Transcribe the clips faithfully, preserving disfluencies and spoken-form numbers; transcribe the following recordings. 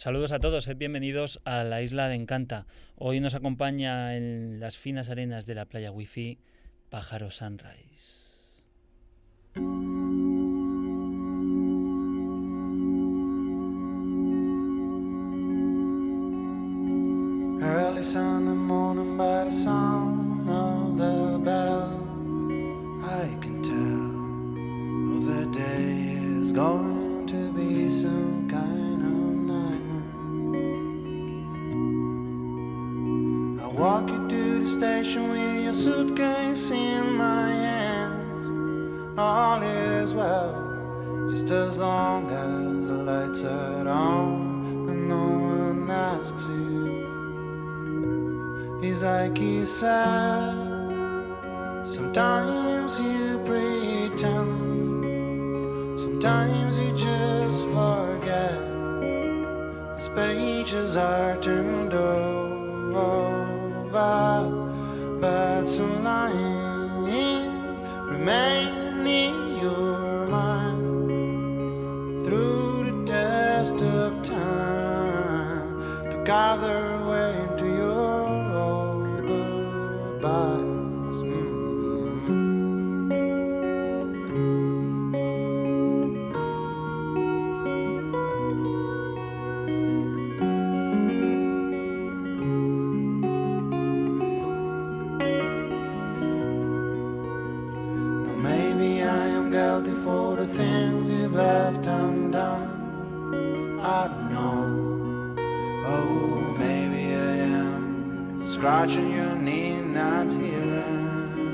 Saludos a todos, sed bienvenidos a la isla de Encanta. Hoy nos acompaña en las finas arenas de la playa Wi-Fi Pájaro Sunrise. Early Sunday morning by the sound of the bell, I can tell, oh, the day is going to be some kind of nightmare. I walk you to the station with your suitcase in my hands. All is well, just as long as the lights are on and no one asks you. It's like you said, sometimes you pretend, sometimes you just forget. These pages are turned over, but some lines remain in your mind through the test of time to carve their way into your goodbyes. Now maybe I am guilty for the things you've left undone. I don't know. Oh, maybe I am scratching your knee, not healing.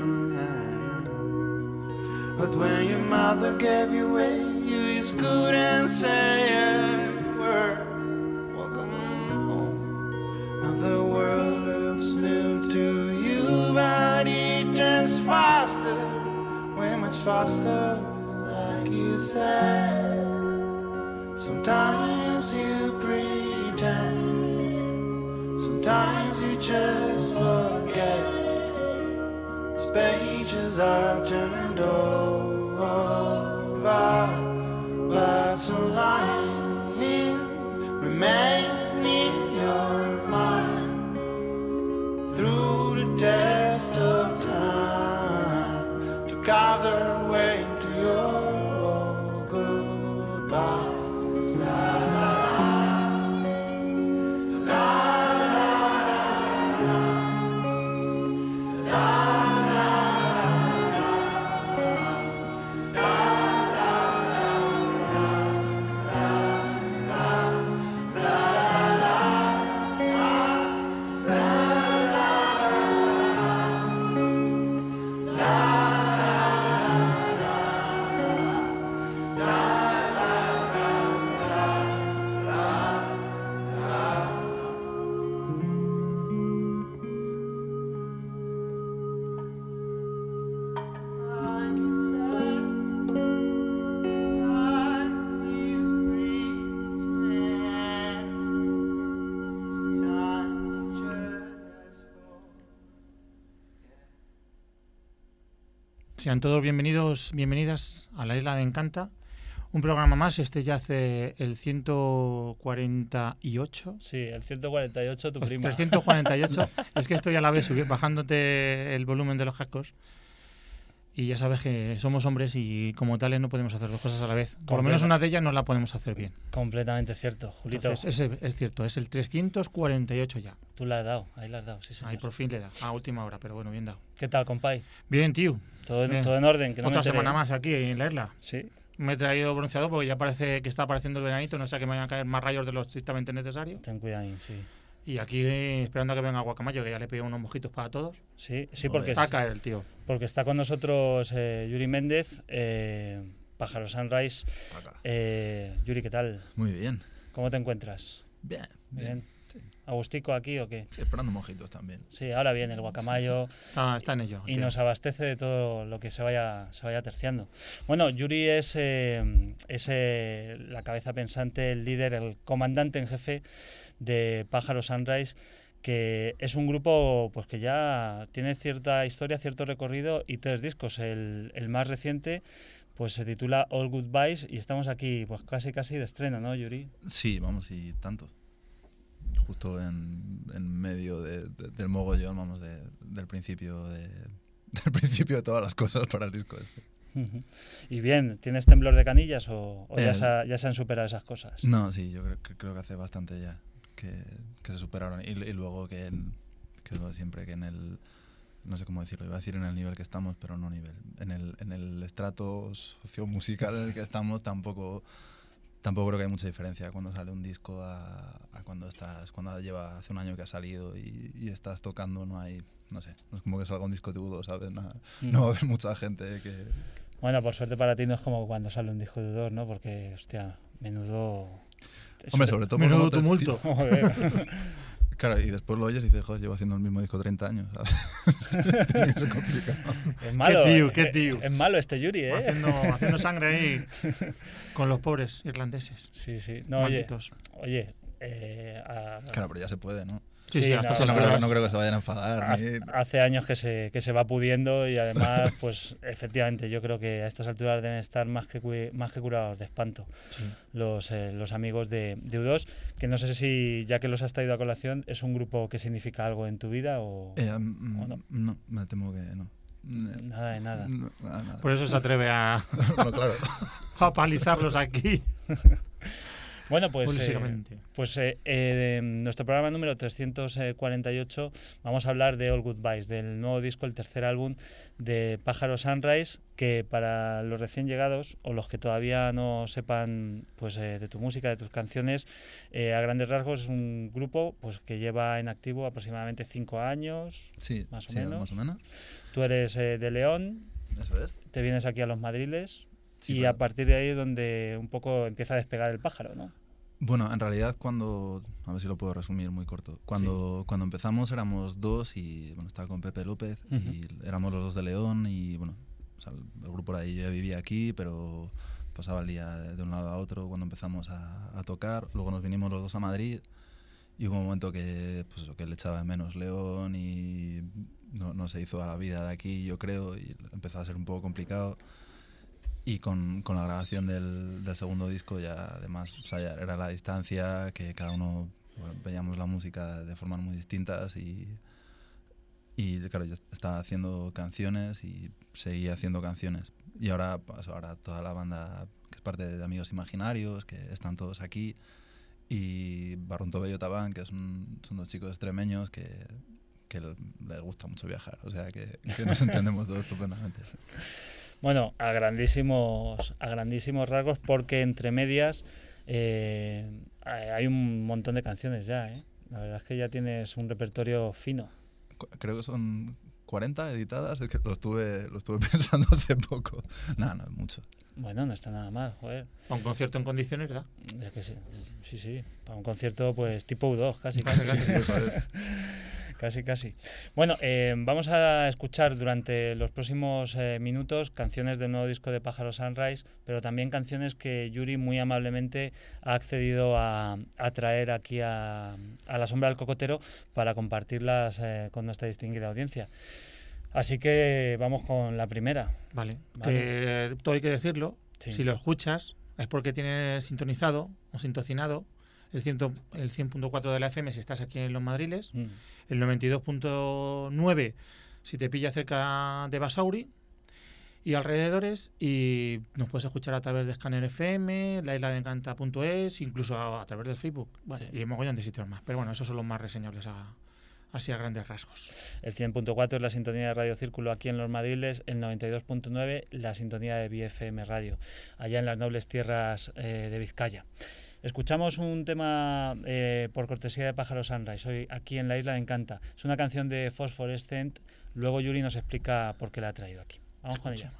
But when your mother gave you away, you just couldn't say a word. Welcome home. Now the world looks new to you, but it turns faster, way much faster, like you said. Sometimes you pretend, sometimes you just forget. These pages are turned over, but some lines remain in your mind through the test of time to carve their way to your goodbye. Sean todos bienvenidos, bienvenidas a la Isla de Encanta. Un programa más, este ya hace el ciento cuarenta y ocho. Sí, el ciento cuarenta y ocho, tu Pues prima. trescientos cuarenta y ocho. Es que estoy a la vez subir, bajándote el volumen de los cascos. Y ya sabes que somos hombres y como tales no podemos hacer dos cosas a la vez. Por lo menos una de ellas no la podemos hacer bien. Completamente cierto, Julito. Entonces, ese es cierto, es el trescientos cuarenta y ocho ya. Tú la has dado, ahí la has dado, sí, señor. Ahí por fin le da, a última hora, pero bueno, bien dado. ¿Qué tal, compay? Bien, tío. Todo, Bien. todo en orden. Que no Otra me enteré. semana más aquí en la isla. Sí. Me he traído bronceador porque ya parece que está apareciendo el veranito, no sé que me vayan a caer más rayos de lo estrictamente necesario. Ten cuidado, sí. Y aquí eh, esperando a que venga Guacamayo, que ya le pido unos mojitos para todos. Sí, sí, porque, Va a caer el tío. porque está con nosotros eh, Yuri Méndez, eh, Pájaro Sunrise. Eh, Yuri, ¿qué tal? Muy bien. ¿Cómo te encuentras? Bien, bien. Bien. Sí. ¿Agustico aquí o qué? Sí, esperando mojitos también. Sí, ahora viene el guacamayo. Está, está en ello. Y tío. nos abastece de todo lo que se vaya, se vaya terciando. Bueno, Yuri es, eh, es eh, la cabeza pensante, el líder, el comandante en jefe de Pájaro Sunrise, que es un grupo pues que ya tiene cierta historia, cierto recorrido y tres discos. El, el más reciente pues se titula All Goodbyes y estamos aquí pues casi casi de estreno, ¿no, Yuri? Sí, vamos, y tanto. justo en, en medio de, de, del mogollón, vamos, de, del principio de, del principio de todas las cosas para el disco este. Uh-huh. Y bien, ¿tienes temblor de canillas o, o eh, ya, se ha, ya se han superado esas cosas? No, sí, yo creo, creo que hace bastante ya que, que se superaron. Y, y luego que, en, que es lo de siempre, que en el, no sé cómo decirlo, iba a decir en el nivel que estamos, pero no nivel. En el, en el estrato sociomusical en el que estamos tampoco, tampoco creo que hay mucha diferencia cuando sale un disco a, a cuando estás, cuando lleva hace un año que ha salido y, y estás tocando, no hay, no sé, no es como que salga un disco de U dos, ¿sabes? No, mm. no va a haber mucha gente que... Bueno, por suerte para ti no es como cuando sale un disco de U dos, ¿no? Porque, hostia, menudo... Hombre, sobre todo... Menudo tumulto. Claro, y después lo oyes y dices, joder, llevo haciendo el mismo disco treinta años, ¿sabes? Tiene que ser complicado. Es malo, qué tío, qué tío. Es, es malo este Yuri, ¿eh? Haciendo, haciendo sangre ahí con los pobres irlandeses. Sí, sí. No, malditos. Oye, oye eh, a... Claro, pero ya se puede, ¿no? Sí, sí, sí, hasta no, se no, lo creo, no creo que se vayan a enfadar. Hace, ni... hace años que se, que se va pudiendo y además, pues efectivamente, yo creo que a estas alturas deben estar más que, más que curados de espanto sí. los, eh, los amigos de, de U dos, que no sé si, ya que los has traído a colación, ¿es un grupo que significa algo en tu vida o, eh, um, o no? No, me temo que no. Nada de nada. No, nada, nada. Por eso se atreve a, no, claro. a palizarlos aquí. Bueno, pues, eh, pues eh, eh, en nuestro programa número trescientos cuarenta y ocho vamos a hablar de All Goodbyes, del nuevo disco, el tercer álbum de Pájaro Sunrise, que para los recién llegados o los que todavía no sepan pues eh, de tu música, de tus canciones, eh, a grandes rasgos es un grupo pues que lleva en activo aproximadamente cinco años, sí, más, o sí, menos. más o menos. Tú eres eh, de León. Eso es. Te vienes aquí a Los Madriles. Sí, y claro. A partir de ahí es donde un poco empieza a despegar el pájaro, ¿no? Bueno, en realidad cuando, a ver si lo puedo resumir muy corto, cuando, sí. cuando empezamos éramos dos y bueno, estaba con Pepe López uh-huh. y éramos los dos de León y bueno, o sea, el, el grupo de ahí yo vivía aquí, pero pasaba el día de un lado a otro cuando empezamos a, a tocar, luego nos vinimos los dos a Madrid y hubo un momento que, pues, que le echaba de menos León y no, no se hizo a la vida de aquí, yo creo, y empezó a ser un poco complicado. Y con, con la grabación del, del segundo disco ya además, o sea, ya era la distancia, que cada uno bueno, veíamos la música de formas muy distintas y, y claro, yo estaba haciendo canciones y seguía haciendo canciones. Y ahora, pues, ahora toda la banda, que es parte de Amigos Imaginarios, que están todos aquí, y Barrunto Bello Tabán, que son, son dos chicos extremeños que, que les gusta mucho viajar, o sea que, que nos entendemos todos estupendamente. Bueno, a grandísimos, a grandísimos rasgos, porque entre medias eh, hay un montón de canciones ya, ¿eh? La verdad es que ya tienes un repertorio fino. Creo que son cuarenta editadas, es que lo estuve, lo estuve pensando hace poco. Nada, no es mucho. Bueno, no está nada mal, joder. Para un concierto en condiciones, ¿verdad? Es que sí, sí, sí. Para un concierto, pues, tipo U dos, casi, casi, casi. casi. Eso es. Casi, casi. Bueno, eh, vamos a escuchar durante los próximos eh, minutos canciones del nuevo disco de Pájaro Sunrise, pero también canciones que Yuri muy amablemente ha accedido a, a traer aquí a, a La Sombra del Cocotero para compartirlas eh, con nuestra distinguida audiencia. Así que vamos con la primera. Vale, vale. Que todo hay que decirlo, sí. Si lo escuchas es porque tienes sintonizado o sintocinado el cien punto cuatro de la F M si estás aquí en Los Madriles, mm. el noventa y dos punto nueve si te pilla cerca de Basauri y alrededores, y nos puedes escuchar a través de Scanner F M, la isla de encanta punto es, incluso a, a través del Facebook, bueno, sí. Y hay mogollón de sitios más, pero bueno, esos son los más reseñables a, así a grandes rasgos. El cien punto cuatro es la sintonía de Radio Círculo aquí en Los Madriles, el noventa y dos punto nueve la sintonía de B F M Radio, allá en las nobles tierras eh, de Vizcaya. Escuchamos un tema eh, por cortesía de Pájaro Sunrise, hoy aquí en la Isla de Encanta. Es una canción de Phosphorescent, luego Yuri nos explica por qué la ha traído aquí. Vamos con ella.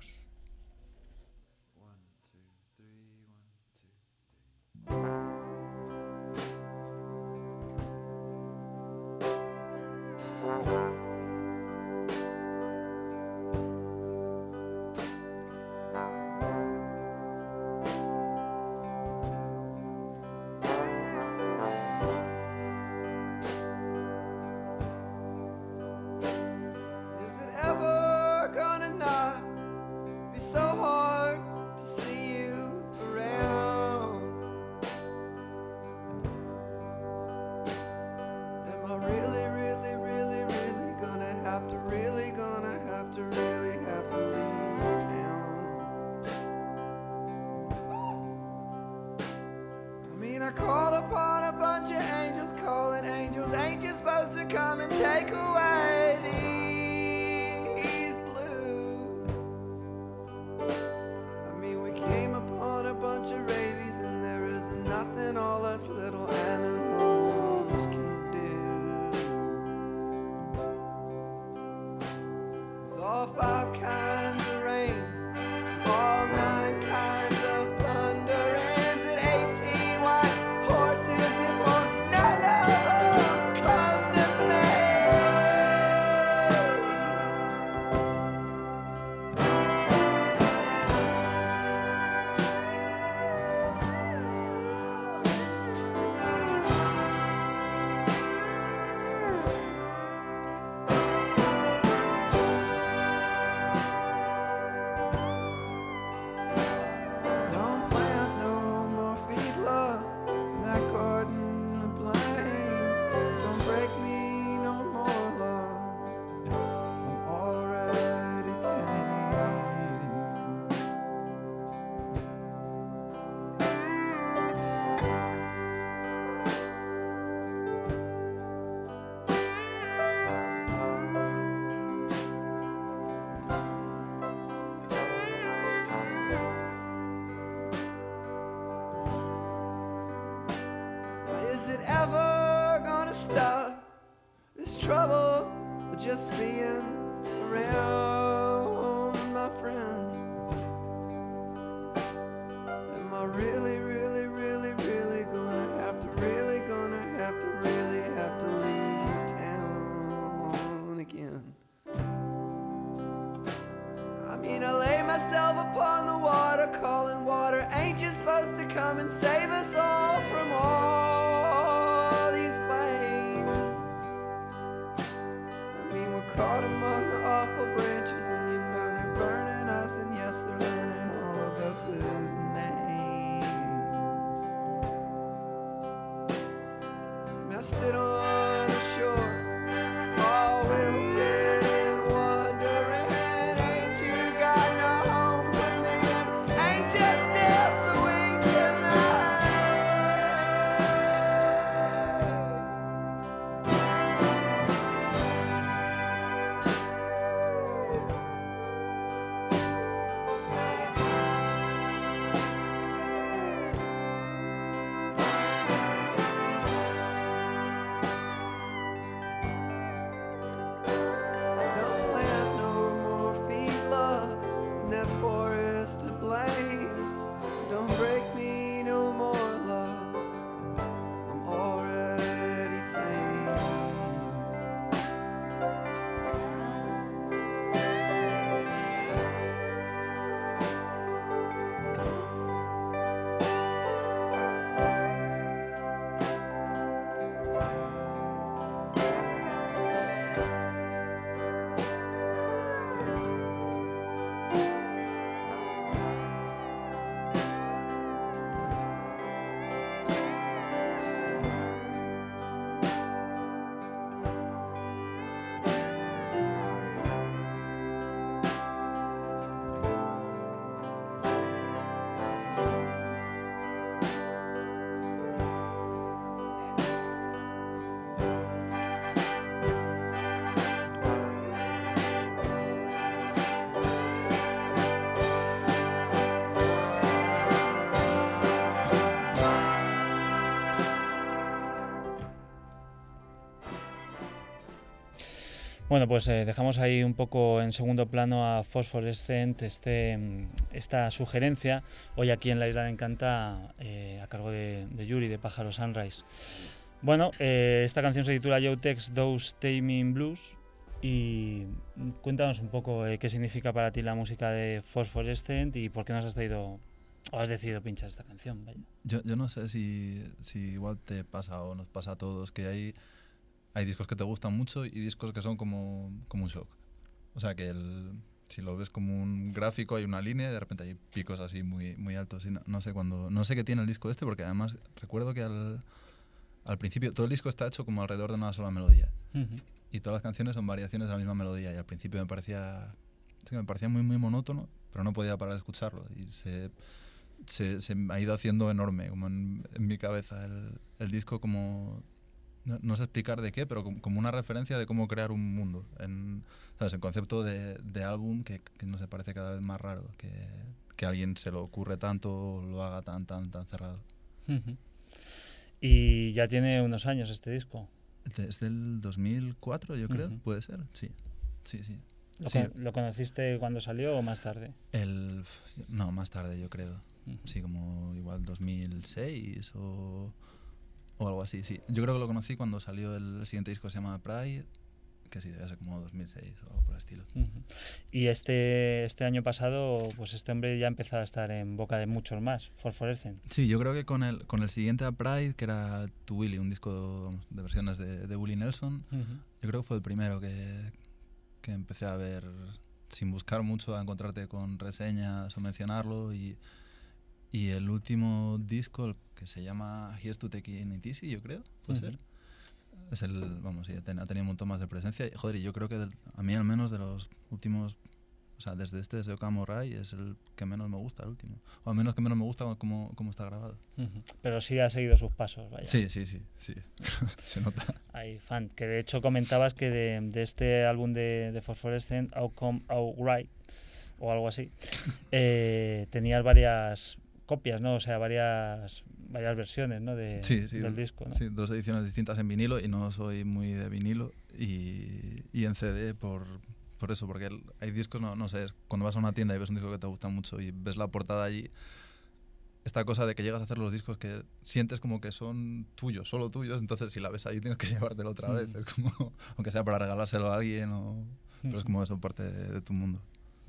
mean, I called upon a bunch of angels, calling angels. Ain't you supposed to come and take away these blues? I mean, we came upon a bunch of rabies, and there is nothing all us little animals can do. With all five kinds of rains, all nine kinds of thunder, ends at eighteen white horses, it won't none of them come to me. Don't plant no more feed love in that garden of blame. Don't break me no more love, I'm already tame. Is it ever gonna stop, this trouble of just being around my friend? Am I really, really, really, really gonna have to, really gonna have to, really have to leave town again? I mean, I lay myself upon the water, calling water. Ain't you supposed to come and save us all from all these flames? I mean, we're caught among the awful branches, and you know they're burning us, and yes, they're learning all of us' names. And I stood on the shore, all wilted and wondering, ain't you got no home for me? And ain't you still sweet tonight? So don't plant no more feed love in that forest to blame. Don't break me no more love, I'm already tame. Bueno, pues eh, dejamos ahí un poco en segundo plano a Phosphorescent, este, esta sugerencia, hoy aquí en La Isla de Encanta, eh, a cargo de, de Yuri, de Pájaro Sunrise. Bueno, eh, esta canción se titula Joe Tex Those Taming Blues, y cuéntanos un poco eh, qué significa para ti la música de Phosphorescent y por qué nos has traído, o has decidido pinchar esta canción. Vaya. Yo, yo no sé si, si igual te pasa o nos pasa a todos, que hay... Hay discos que te gustan mucho y discos que son como, como un shock. O sea, que el, si lo ves como un gráfico, hay una línea y de repente hay picos así muy, muy altos. Y no, no sé cuándo, no sé qué tiene el disco este, porque además recuerdo que al, al principio todo el disco está hecho como alrededor de una sola melodía. Uh-huh. Y todas las canciones son variaciones de la misma melodía. Y al principio me parecía, sí, me parecía muy, muy monótono, pero no podía parar de escucharlo. Y se, se, se ha ido haciendo enorme como en, en mi cabeza el, el disco, como no, no sé explicar de qué, pero como, como una referencia de cómo crear un mundo, en, ¿sabes? El concepto de, de álbum que, que no se parece cada vez más raro, que, que a alguien se le ocurre tanto, lo haga tan tan tan cerrado. Uh-huh. Y ya tiene unos años este disco. Desde el dos mil cuatro, yo creo, uh-huh. Puede ser, sí, sí, sí. ¿Lo, sí. con, ¿Lo conociste cuando salió o más tarde? El, no, más tarde yo creo. Uh-huh. Sí, como igual dos mil seis o, o algo así, sí. Yo creo que lo conocí cuando salió el siguiente disco, se llama Pride, que sí, debe ser como dos mil seis o algo por el estilo. Uh-huh. Y este, este año pasado, pues este hombre ya empezó a estar en boca de muchos más, Phosphorescent. Sí, yo creo que con el, con el siguiente a Pride, que era To Willie, un disco de versiones de, de Willie Nelson, uh-huh. Yo creo que fue el primero que, que empecé a ver, sin buscar mucho, a encontrarte con reseñas o mencionarlo, y, y el último disco, que se llama Here's to Taking It Easy, yo creo, puede uh-huh. ser. Es el, vamos, sí, ha tenido un montón más de presencia. Y, joder, y yo creo que del, a mí al menos de los últimos, o sea, desde este, desde Okamo Rai, es el que menos me gusta, el último. O al menos que menos me gusta cómo, cómo está grabado. Uh-huh. Pero sí ha seguido sus pasos, vaya. Sí, sí, sí, sí. Se nota. Hay fan, que de hecho comentabas que de, de este álbum de, de Phosphorescent, Outcome Outright, o algo así, eh, tenías varias copias, ¿no? O sea, varias varias versiones, ¿no? De, sí, sí, del disco, ¿no? Sí, dos ediciones distintas en vinilo, y no soy muy de vinilo, y, y en C D por, por eso, porque hay discos, no, no sé, cuando vas a una tienda y ves un disco que te gusta mucho y ves la portada allí, esta cosa de que llegas a hacer los discos que sientes como que son tuyos, solo tuyos, entonces si la ves ahí tienes que llevártelo otra mm. vez, es como, aunque sea para regalárselo a alguien, o, mm. pero es como eso, parte de, de tu mundo.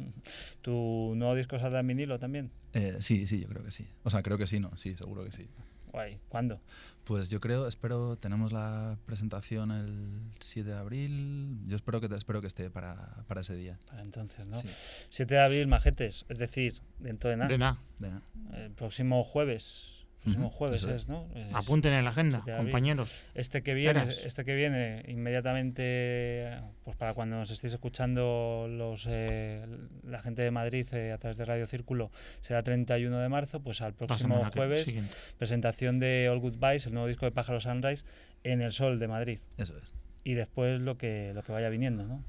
¿Tu nuevo disco saldrá en vinilo también? Eh, sí, sí, yo creo que sí. O sea, creo que sí, no, sí, seguro que sí. Guay. ¿Cuándo? Pues yo creo, espero, tenemos la presentación el siete de abril, yo espero que espero que esté para, para ese día. Para entonces, ¿no? Sí. siete de abril, majetes, es decir, dentro de nada. De nada. De nada. El próximo jueves. próximo jueves Eso es, ¿no? Es, Apunten en la agenda, compañeros. Este que viene, Eras. este que viene inmediatamente, pues para cuando nos estéis escuchando los eh, la gente de Madrid eh, a través de Radio Círculo, será treinta y uno de marzo, pues al próximo jueves, siguiente. Presentación de All Goodbyes, el nuevo disco de Pájaro Sunrise, en el Sol de Madrid. Eso es. Y después lo que lo que vaya viniendo, ¿no?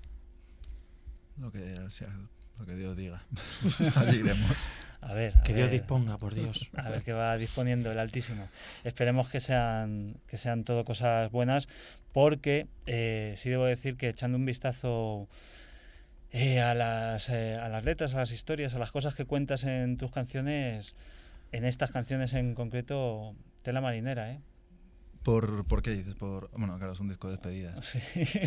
Lo que, o sea, lo que Dios diga. Allí iremos. A ver, a que ver, Dios disponga, por Dios. A ver qué va disponiendo el Altísimo. Esperemos que sean que sean todo cosas buenas, porque eh, sí debo decir que echando un vistazo eh, a las eh, a las letras, a las historias, a las cosas que cuentas en tus canciones, en estas canciones en concreto, tela marinera, ¿eh? ¿Por, ¿Por qué dices? Por, bueno, claro, es un disco de despedida. Sí.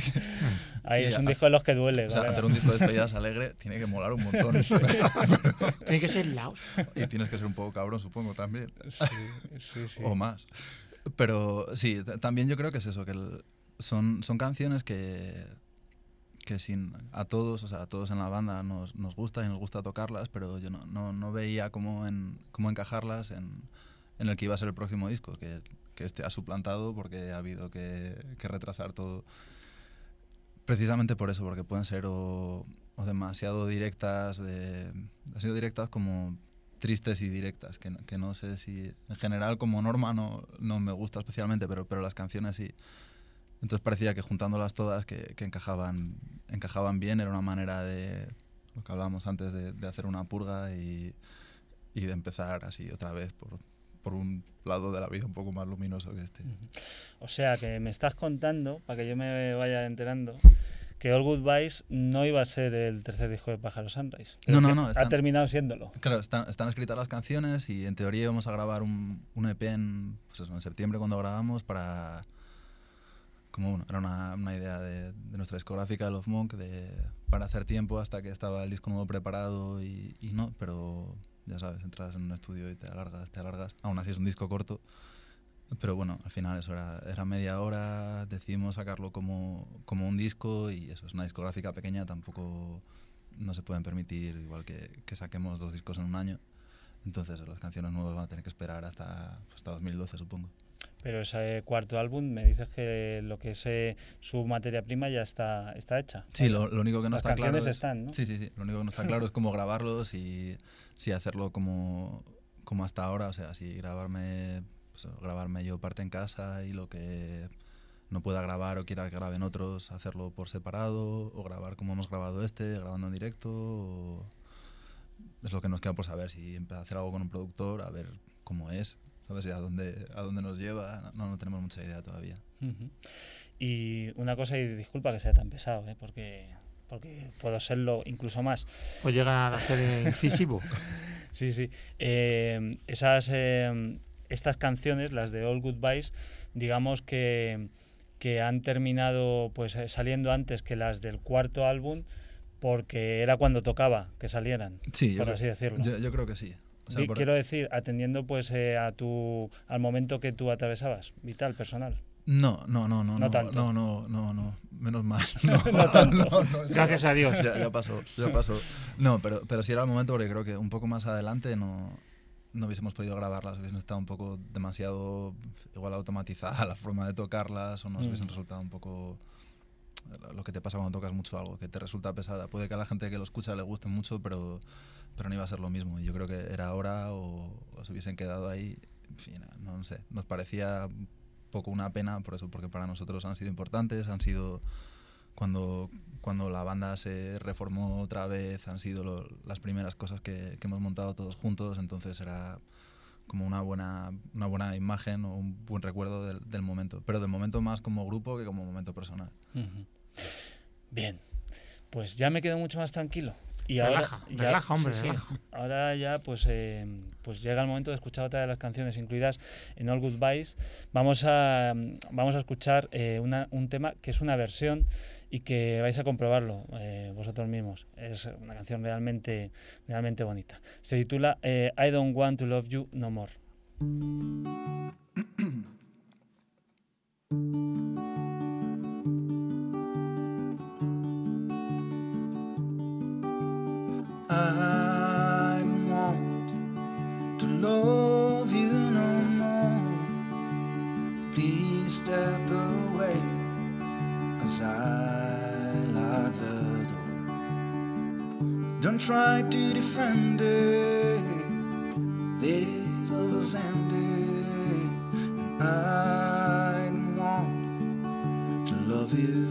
Ahí es un disco de los que duele. O sea, hacer un disco de despedidas alegre tiene que molar un montón. Pero, tiene que ser laos. Y tienes que ser un poco cabrón, supongo, también. Sí, sí, sí. O más. Pero sí, también yo creo que es eso, que el, son, son canciones que, que sin, a todos, o sea, a todos en la banda nos, nos gusta y nos gusta tocarlas, pero yo no, no, no veía cómo, en, cómo encajarlas en, en el que iba a ser el próximo disco, que que este ha suplantado porque ha habido que, que retrasar todo. Precisamente por eso, porque pueden ser o, o demasiado directas, de, demasiado directas como tristes y directas, que, que no sé si, en general como norma no, no me gusta especialmente, pero, pero las canciones sí. Entonces parecía que juntándolas todas que, que encajaban, encajaban bien, era una manera de, lo que hablábamos antes, de, de hacer una purga y, y de empezar así otra vez por... por un lado de la vida un poco más luminoso que este. O sea, que me estás contando, para que yo me vaya enterando, que All Goodbyes no iba a ser el tercer disco de Pájaro Sunrise. No, no, no. Están, ha terminado siéndolo. Claro, están, están escritas las canciones y en teoría íbamos a grabar un, un E P en, pues eso, en septiembre cuando grabamos para... Como bueno, era una, una idea de, de nuestra discográfica, Love Monk, de, para hacer tiempo hasta que estaba el disco nuevo preparado y, y no, pero... Ya sabes, entras en un estudio y te alargas, te alargas. Aún así es un disco corto, pero bueno, al final eso era, era media hora, decidimos sacarlo como, como un disco y eso es una discográfica pequeña, tampoco no se pueden permitir, igual que, que saquemos dos discos en un año. Entonces las canciones nuevas van a tener que esperar hasta, hasta dos mil doce, supongo. Pero ese cuarto álbum, me dices que lo que es eh, su materia prima ya está, está hecha. Sí, lo, lo único que no Las está claro es, están, ¿no? sí, sí, sí, lo único que no está claro es cómo grabarlos y sí, hacerlo como, como hasta ahora, o sea, si grabarme, pues, grabarme yo parte en casa y lo que no pueda grabar o quiera que graben otros, hacerlo por separado, o grabar como hemos grabado este, grabando en directo, o... es lo que nos queda por saber, si empezar a hacer algo con un productor, a ver cómo es, ¿sabes? Y a dónde, a dónde nos lleva, no, no tenemos mucha idea todavía. Uh-huh. Y una cosa, y disculpa que sea tan pesado, ¿eh? porque, porque puedo serlo incluso más. Pues llegar a ser incisivo. Sí, sí. Eh, esas, eh, estas canciones, las de All Goodbyes, digamos que, que han terminado pues eh, saliendo antes que las del cuarto álbum, porque era cuando tocaba que salieran, sí, por yo, así decirlo. Yo, yo creo que sí. O sea, sí, por... Quiero decir, atendiendo pues eh, a tu al momento que tú atravesabas, vital, personal. No, no, no, no, no, no, no, no, no, no, menos mal. No, no tanto. No, no, Gracias a Dios. Ya, ya pasó, ya pasó. No, pero, pero sí era el momento, porque creo que un poco más adelante no, no hubiésemos podido grabarlas, hubiesen estado un poco demasiado igual automatizadas la forma de tocarlas, o nos mm. hubiesen resultado un poco lo que te pasa cuando tocas mucho algo, que te resulta pesada. Puede que a la gente que lo escucha le guste mucho, pero, pero no iba a ser lo mismo. Y yo creo que era hora, o, o se hubiesen quedado ahí. En fin, no, no sé, nos parecía poco una pena por eso, porque para nosotros han sido importantes, han sido cuando, cuando la banda se reformó otra vez, han sido lo, las primeras cosas que, que hemos montado todos juntos, entonces era como una buena, una buena imagen o un buen recuerdo del, del momento, pero del momento más como grupo que como momento personal. Uh-huh. Bien, pues ya me quedo mucho más tranquilo. Y relaja, ahora, ya, relaja, hombre, sí, relaja. Ahora ya pues, eh, pues llega el momento de escuchar otra de las canciones incluidas en All Goodbyes. Vamos a, vamos a escuchar eh, una, un tema que es una versión y que vais a comprobarlo eh, vosotros mismos. Es una canción realmente, realmente bonita. Se titula eh, I Don't Want to Love You No More. I want to love you no more. Please step away as I lock the door. Don't try to defend it. This was ended. I want to love you.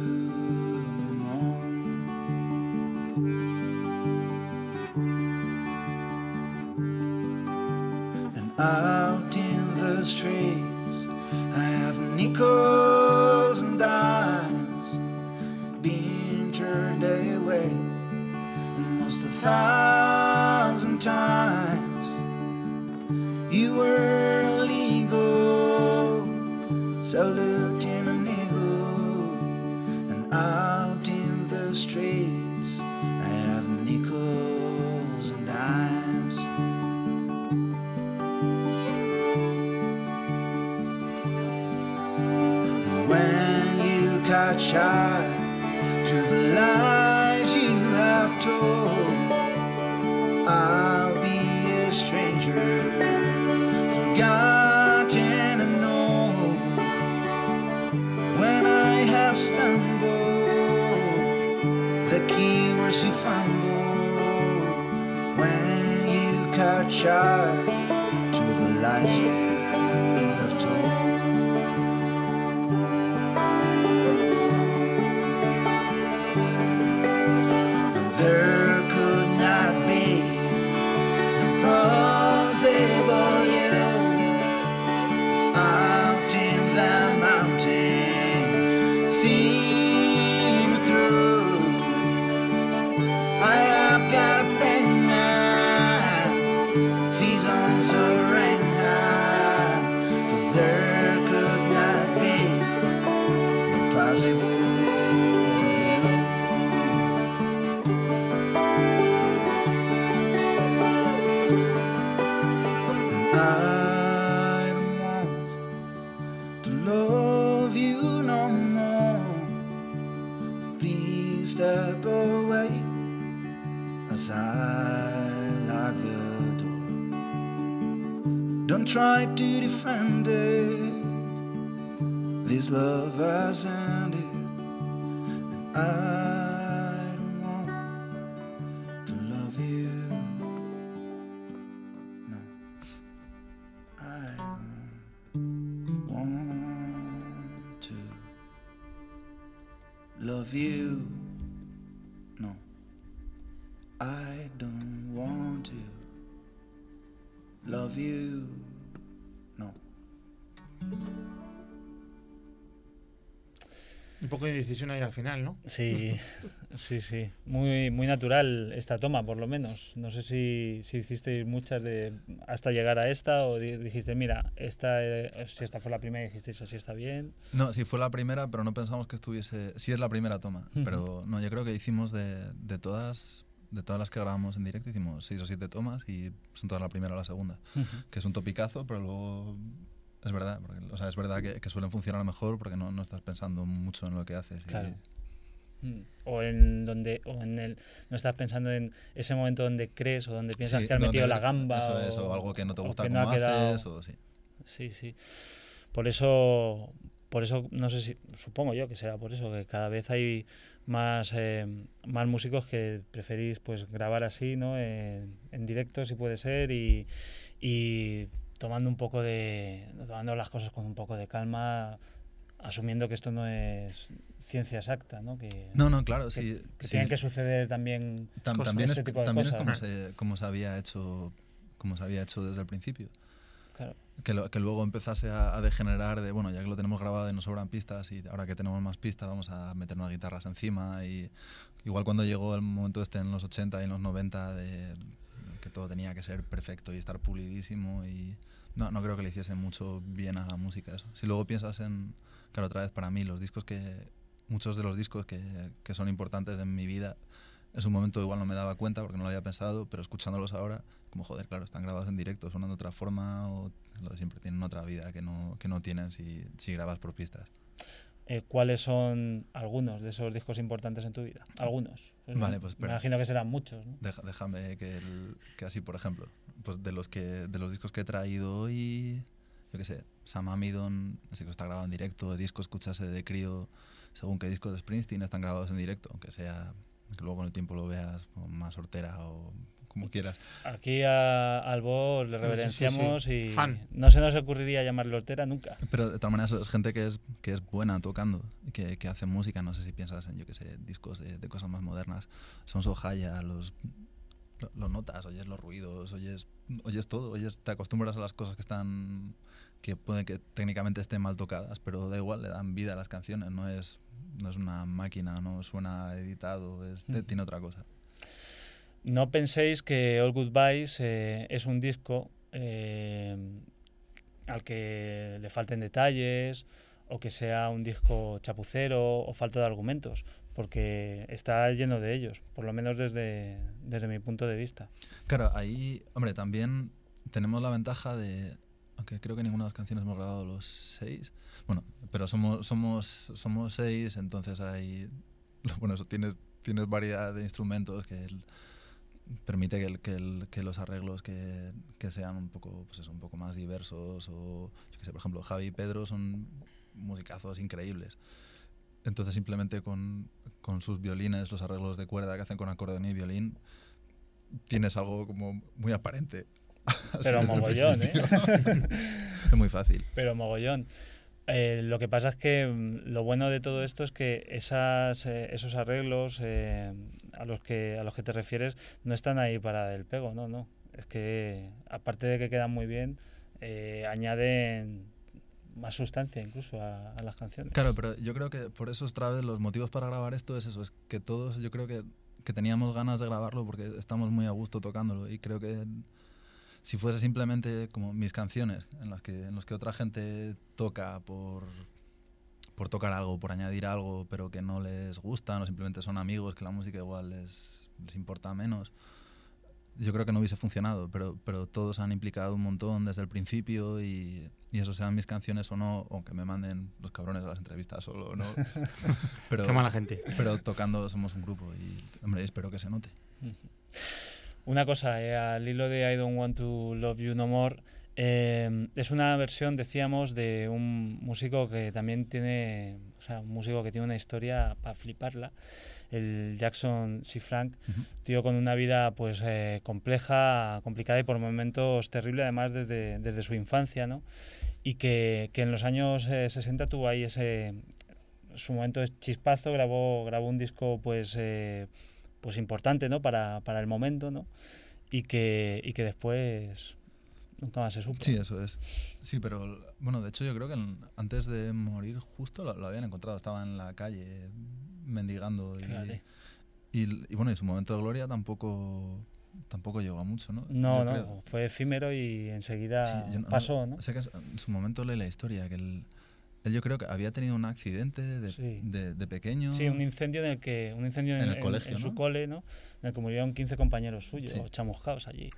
Out in the streets, I have nickels and dimes being turned away almost a thousand times. You were legal, saluting a niggle, and out in the streets, I have nickels and dimes. Catch eye to the lies you have told. I'll be a stranger, forgotten and known. When I have stumbled, the keywords you fumble. When you catch eye to the lies you have told. There could not be a possible you out in the mountain, see me through. I have got a pen now, seasons are rain high, 'cause there could not be a possible. I don't want to love you no more. Please step away as I lock the door. Don't try to defend it. This love has ended, and I don't want to love you. No. love you. No, I don't want to love you. No. Un poco de indecisión ahí al final, ¿no? Sí, sí, sí. Muy, muy natural esta toma, por lo menos. No sé si, si hicisteis muchas de hasta llegar a esta o di- dijiste, mira, esta, eh, si esta fue la primera y dijisteis, así está bien. No, sí fue la primera, pero no pensamos que estuviese... Sí es la primera toma, Ujú. pero no, yo creo que hicimos de, de todas de todas las que grabamos en directo, hicimos seis o siete tomas y son todas la primera o la segunda, Ujú. que es un topicazo, pero luego es verdad, porque, o sea, es verdad que, que suelen funcionar mejor porque no, no estás pensando mucho en lo que haces. y- Claro. Mm. O en donde, o en el, no estás pensando en ese momento donde crees o donde piensas Sí, que has donde metido la ves- gamba. Eso o, es, o algo que no te o gusta que cómo no ha quedado. haces, o sí. Sí, sí. Por eso, por eso, no sé si, supongo yo que será por eso, que cada vez hay más, eh, más músicos que preferís pues grabar así, ¿no? En, en directo, si puede ser, y, y tomando un poco de, tomando las cosas con un poco de calma, asumiendo que esto no es ciencia exacta, ¿no? Que, No, no, claro, que, sí. que sí. tienen que suceder también Tam- cosas, también este es, tipo de también es cosas, como, ¿no? se, como se había hecho como se había hecho desde el principio. Claro. Que, lo, que luego empezase a, a degenerar de, bueno, ya que lo tenemos grabado y nos sobran pistas y ahora que tenemos más pistas vamos a meter unas guitarras encima. Y igual cuando llegó el momento este en los ochenta y en los noventa de que todo tenía que ser perfecto y estar pulidísimo y no, no creo que le hiciese mucho bien a la música eso. Si luego piensas en, claro, otra vez para mí los discos que, muchos de los discos que, que son importantes en mi vida, en su momento igual no me daba cuenta porque no lo había pensado, pero escuchándolos ahora, como joder, claro, están grabados en directo, suenan de otra forma o lo de siempre, tienen otra vida que no, que no tienen si, si grabas por pistas. Eh, ¿Cuáles son algunos de esos discos importantes en tu vida? Algunos. Vale, pues Me espera. imagino que serán muchos, ¿no? Deja, déjame que, el, que así, por ejemplo, pues de los que de los discos que he traído hoy, yo qué sé, Sam Amidon, ese que está grabado en directo, el disco Escuchase de Crío, según qué discos de Springsteen están grabados en directo, aunque sea que luego con el tiempo lo veas como más hortera o como quieras. Aquí a Albo le reverenciamos Sí, sí, sí. y Fan. no se nos ocurriría llamarle hortera nunca. Pero de todas maneras es gente que es, que es buena tocando, y que, que hace música, no sé si piensas en, yo qué sé, discos de, de cosas más modernas, Sons of Haya, los, lo, lo notas, oyes los ruidos, oyes, oyes todo, oyes, te acostumbras a las cosas que están, que pueden que técnicamente estén mal tocadas, pero da igual, le dan vida a las canciones, no es, no es una máquina, no suena editado, es, Mm. tiene otra cosa. No penséis que All Goodbyes eh, es un disco eh, al que le falten detalles o que sea un disco chapucero o falta de argumentos, porque está lleno de ellos, por lo menos desde, desde mi punto de vista. Claro, ahí, hombre, también tenemos la ventaja de, aunque creo que ninguna de las canciones hemos grabado los seis, bueno, pero somos somos somos seis, entonces hay, bueno, eso, tienes tienes variedad de instrumentos que el, permite que, el, que, el, que los arreglos que, que sean un poco, pues eso, un poco más diversos o, yo qué sé, por ejemplo, Javi y Pedro son musicazos increíbles. Entonces simplemente con, con sus violines, los arreglos de cuerda que hacen con acordeón y violín, tienes algo como muy aparente. Pero mogollón, ¿eh? Es muy fácil. Pero mogollón. Eh, lo que pasa es que mm, lo bueno de todo esto es que esas, eh, esos arreglos eh, a los que a los que te refieres no están ahí para el pego, no, no. Es que aparte de que quedan muy bien, eh, añaden más sustancia incluso a, a las canciones. Claro, pero yo creo que por eso otra vez los motivos para grabar esto es eso, es que todos yo creo que, que teníamos ganas de grabarlo porque estamos muy a gusto tocándolo y creo que si fuese simplemente como mis canciones en las que en las que otra gente toca por por tocar algo, por añadir algo, pero que no les gusta, o simplemente son amigos, que la música igual les, les importa menos, yo creo que no hubiese funcionado, pero pero todos han implicado un montón desde el principio y, y eso sean mis canciones o no, aunque me manden los cabrones a las entrevistas solo, ¿no? Pero, qué mala gente. Pero tocando somos un grupo y, hombre, espero que se note. Una cosa, eh, al hilo de I Don't Want to Love You No More, eh, es una versión, decíamos, de un músico que también tiene, o sea, un músico que tiene una historia para fliparla, el Jackson C. Frank, Uh-huh. tío con una vida pues eh, compleja, complicada y por momentos terrible, además desde, desde su infancia, ¿no? Y que, que en los años eh, sesenta tuvo ahí ese, su momento es chispazo, grabó, grabó un disco pues, eh, pues importante, ¿no? Para, para el momento, ¿no? Y que, y que después nunca más se supo. Sí, eso es. Sí, pero bueno, de hecho yo creo que en, antes de morir justo lo, lo habían encontrado, estaba en la calle mendigando y, y, y bueno, y su momento de gloria tampoco tampoco llegó a mucho, ¿no? No, yo no, creo. fue efímero y enseguida sí, no, pasó, ¿no? Sé que en su momento leí la historia, que él, él yo creo que había tenido un accidente de, sí. de, de pequeño. Sí, un incendio en el que un incendio en, en, el en, colegio, en ¿no? su cole, ¿no? En el que murieron quince compañeros suyos, sí. chamuscados allí.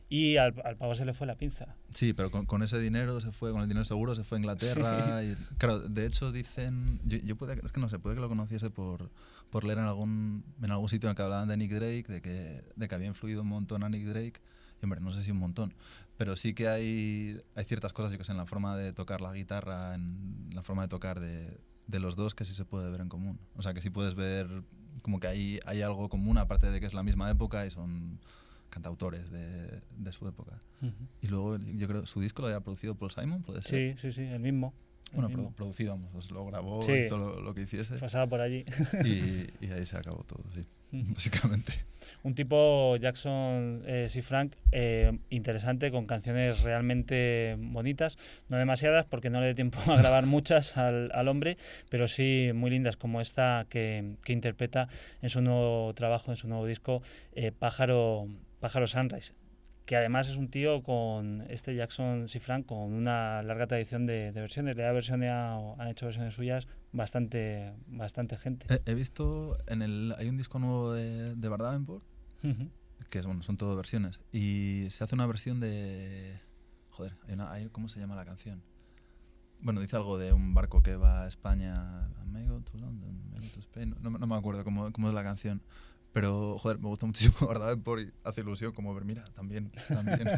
Y al, al pavo se le fue la pinza. Sí, pero con, con ese dinero se fue, con el dinero seguro se fue a Inglaterra. Sí. Y, claro, de hecho dicen, yo, yo puede, es que no sé, puede que lo conociese por, por leer en algún, en algún sitio en el que hablaban de Nick Drake, de que, de que había influido un montón a Nick Drake. Y hombre, no sé si un montón, pero sí que hay, hay ciertas cosas, yo que sé, en la forma de tocar la guitarra, en la forma de tocar de, de los dos que sí se puede ver en común. O sea, que sí puedes ver como que hay, hay algo común, aparte de que es la misma época y son cantautores de, de su época. Uh-huh. Y luego yo creo que su disco lo había producido Paul Simon, ¿puede ser? Sí, sí, sí, el mismo. El bueno, mismo. producido, vamos, pues lo grabó, sí. hizo lo, lo que hiciese. Pasaba por allí. Y, y ahí se acabó todo, sí, uh-huh. básicamente. Un tipo, Jackson eh, C. Frank, eh, interesante, con canciones realmente bonitas, no demasiadas porque no le dé tiempo a grabar muchas al, al hombre, pero sí muy lindas, como esta que, que interpreta en su nuevo trabajo, en su nuevo disco, eh, Pájaro, Pájaro Sunrise, que además es un tío con este Jackson C. Frank con una larga tradición de, de versiones. Le ha versioneado, han hecho versiones suyas bastante, bastante gente. He, he visto en el, hay un disco nuevo de, de Bart Davenport, uh-huh. que es, bueno, son todo versiones, y se hace una versión de, joder, hay una, hay, ¿cómo se llama la canción? Bueno, dice algo de un barco que va a España, may go to London, may go to Spain, no, no me acuerdo cómo, cómo es la canción. Pero, joder, me gusta muchísimo, ¿verdad? Por, hace ilusión, como ver, mira, también, también.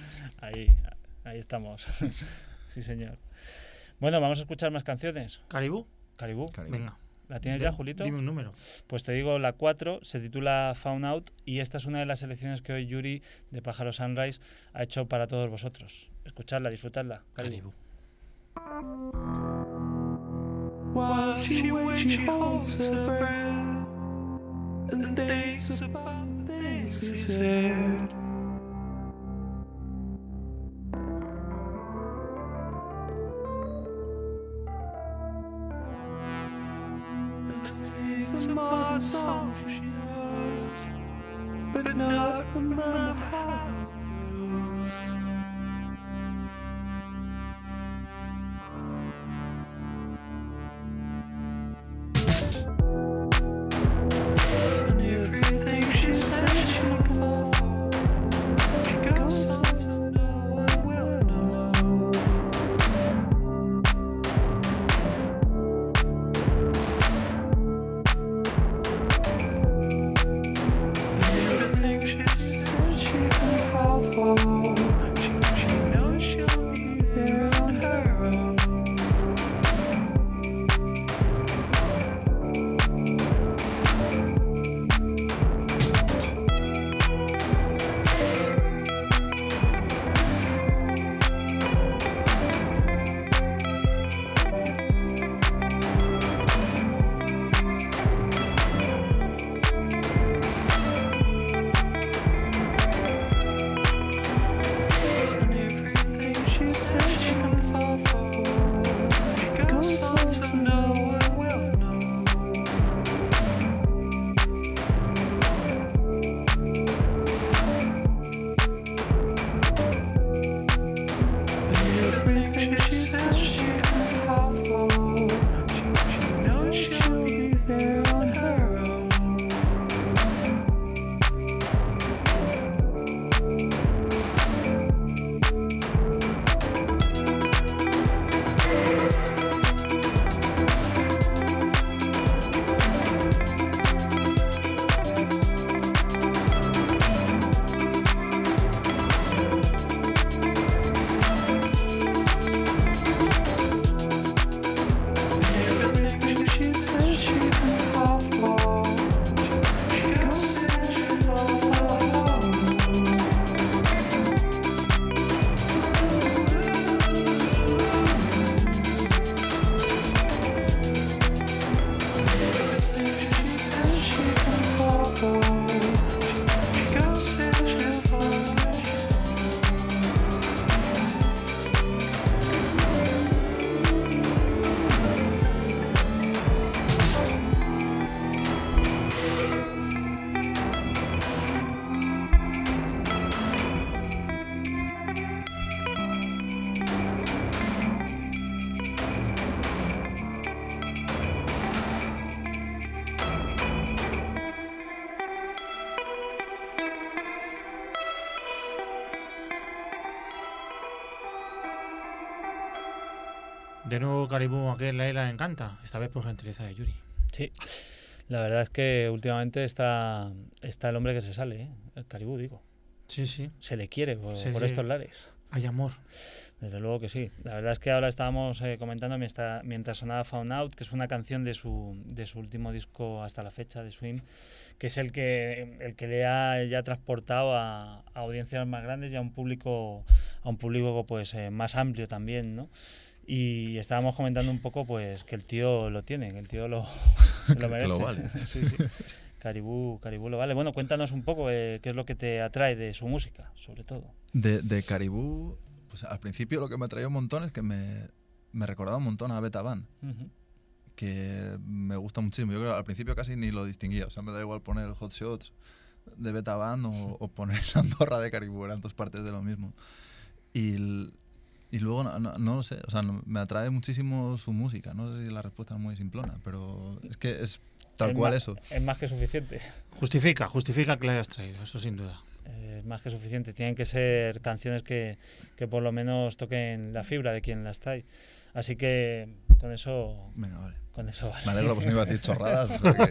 ahí, ahí estamos. Sí, señor. Bueno, vamos a escuchar más canciones. ¿Caribú? Caribú. Caribú. Venga. ¿La tienes ya, Julito? Dime un número. Pues te digo la cuatro, se titula Found Out, y esta es una de las selecciones que hoy Yuri de Pájaro Sunrise ha hecho para todos vosotros. Escuchadla, disfrutadla. Caribú. While she waits, she holds her breath. And the days about the days he said. And the things a modern song she knows, but not remember how it goes. de nuevo Caribú aquel la isla encanta, esta vez por gentileza de Yuri. Sí, la verdad es que últimamente está, está el hombre que se sale, ¿eh? El Caribú, digo. Sí, sí. Se le quiere por, Sí, por sí. estos lares. Hay amor. Desde luego que sí. La verdad es que ahora estábamos eh, comentando mientras, mientras sonaba Found Out, que es una canción de su, de su último disco hasta la fecha, de Swim, que es el que, el que le ha ya transportado a, a audiencias más grandes y a un público, a un público pues eh, más amplio también, ¿no? Y estábamos comentando un poco pues que el tío lo tiene, que el tío lo, se lo merece. Que lo vale. Sí, sí. Caribú, Caribú lo vale. Bueno, cuéntanos un poco eh, qué es lo que te atrae de su música, sobre todo. De, de Caribú, pues al principio lo que me atraía un montón es que me, me recordaba un montón a Beta Band, Uh-huh. que me gusta muchísimo. Yo creo que al principio casi ni lo distinguía, o sea, me da igual poner Hot Shots de Beta Band o, o poner Andorra de Caribú, eran dos partes de lo mismo. Y, y luego, no, no, no lo sé, o sea, no, me atrae muchísimo su música, no sé si la respuesta es muy simplona, pero es que es tal es cual más, eso. Es más que suficiente. Justifica, justifica que la hayas traído, eso sin duda. Es más que suficiente. Tienen que ser canciones que, que por lo menos toquen la fibra de quien las trae. Así que con eso, Venga, vale. con eso vale. Me alegro, pues no iba a decir chorradas. O sea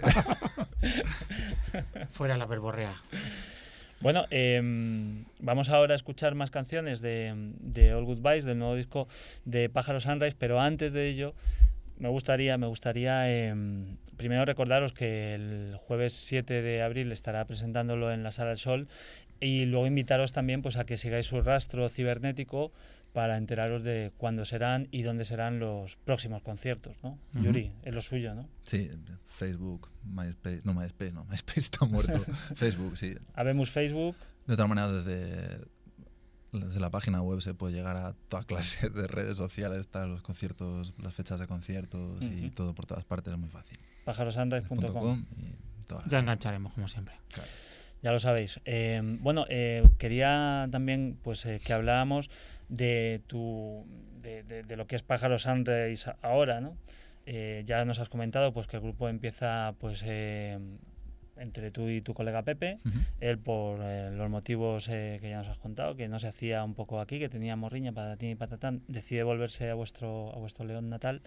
que... Fuera la verborrea. Bueno, eh, vamos ahora a escuchar más canciones de, de All Goodbyes, del nuevo disco de Pájaro Sunrise, pero antes de ello me gustaría, me gustaría eh, primero recordaros que el jueves siete de abril estará presentándolo en la Sala del Sol y luego invitaros también pues, a que sigáis su rastro cibernético para enteraros de cuándo serán y dónde serán los próximos conciertos, ¿no? Uh-huh. Yuri, es lo suyo, ¿no? Sí, Facebook, MySpace, no MySpace, no, MySpace está muerto. Facebook, sí. Habemos Facebook. De todas maneras, desde, desde la página web se puede llegar a toda clase de redes sociales, están los conciertos, las fechas de conciertos uh-huh. y todo por todas partes, es muy fácil. pájaro sunrise punto com. Ya engancharemos, como siempre. Claro. Ya lo sabéis. Eh, bueno, eh, quería también pues eh, que habláramos de tu de, de, de lo que es Pájaro Sunrise ahora, ¿no? Eh, ya nos has comentado pues que el grupo empieza pues eh, entre tú y tu colega Pepe, uh-huh. él por eh, los motivos eh, que ya nos has contado, que no se hacía un poco aquí, que tenía morriña, patatín y patatán, decide volverse a vuestro a vuestro León natal.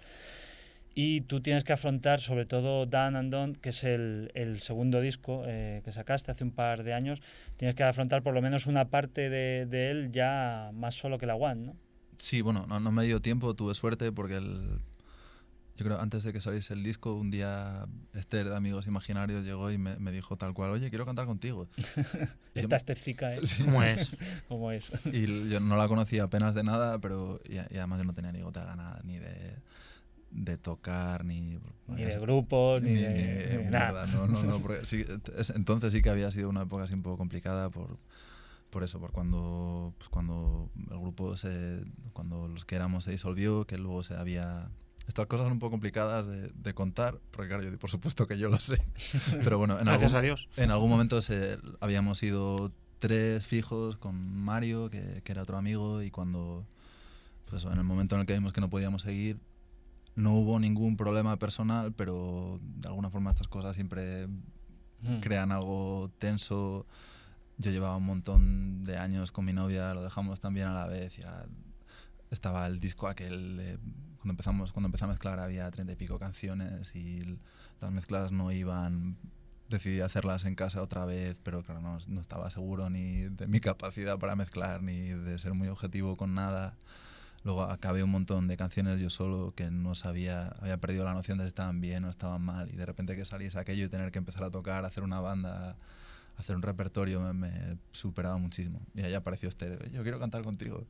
Y tú tienes que afrontar, sobre todo Dan and Don, que es el, el segundo disco eh, que sacaste hace un par de años, tienes que afrontar por lo menos una parte de, de él ya más solo que la One, ¿no? Sí, bueno, no, no me dio tiempo, tuve suerte porque el, yo creo antes de que saliese el disco, un día Esther de Amigos Imaginarios llegó y me, me dijo tal cual, oye, quiero cantar contigo. Esta Esther Fica, ¿eh? Sí. ¿Cómo es? ¿Cómo es? Y yo no la conocía apenas de nada, pero y, y además yo no tenía ni gota de gana ni de... de tocar ni ni de grupos ni, ni de, ni, ni de nada no, no, no, porque sí, es, entonces sí que había sido una época así un poco complicada por por eso por cuando pues cuando el grupo se cuando los que éramos se disolvió, que luego se había estas cosas son un poco complicadas de, de contar porque claro yo por supuesto que yo lo sé pero bueno en gracias algún, a Dios en algún momento se, habíamos ido tres fijos con Mario que, que era otro amigo y cuando pues en el momento en el que vimos que no podíamos seguir no hubo ningún problema personal, pero de alguna forma estas cosas siempre mm. crean algo tenso. Yo llevaba un montón de años con mi novia, lo dejamos también a la vez. Y era, estaba el disco aquel, de, cuando empezamos cuando empecé a mezclar había treinta y pico canciones y las mezclas no iban. Decidí hacerlas en casa otra vez, pero claro, no, no estaba seguro ni de mi capacidad para mezclar, ni de ser muy objetivo con nada. Luego acabé un montón de canciones yo solo que no sabía, había perdido la noción de si estaban bien o estaban mal y de repente que saliese aquello y tener que empezar a tocar, hacer una banda, hacer un repertorio me, me superaba muchísimo. Y ahí apareció Esther, yo quiero cantar contigo.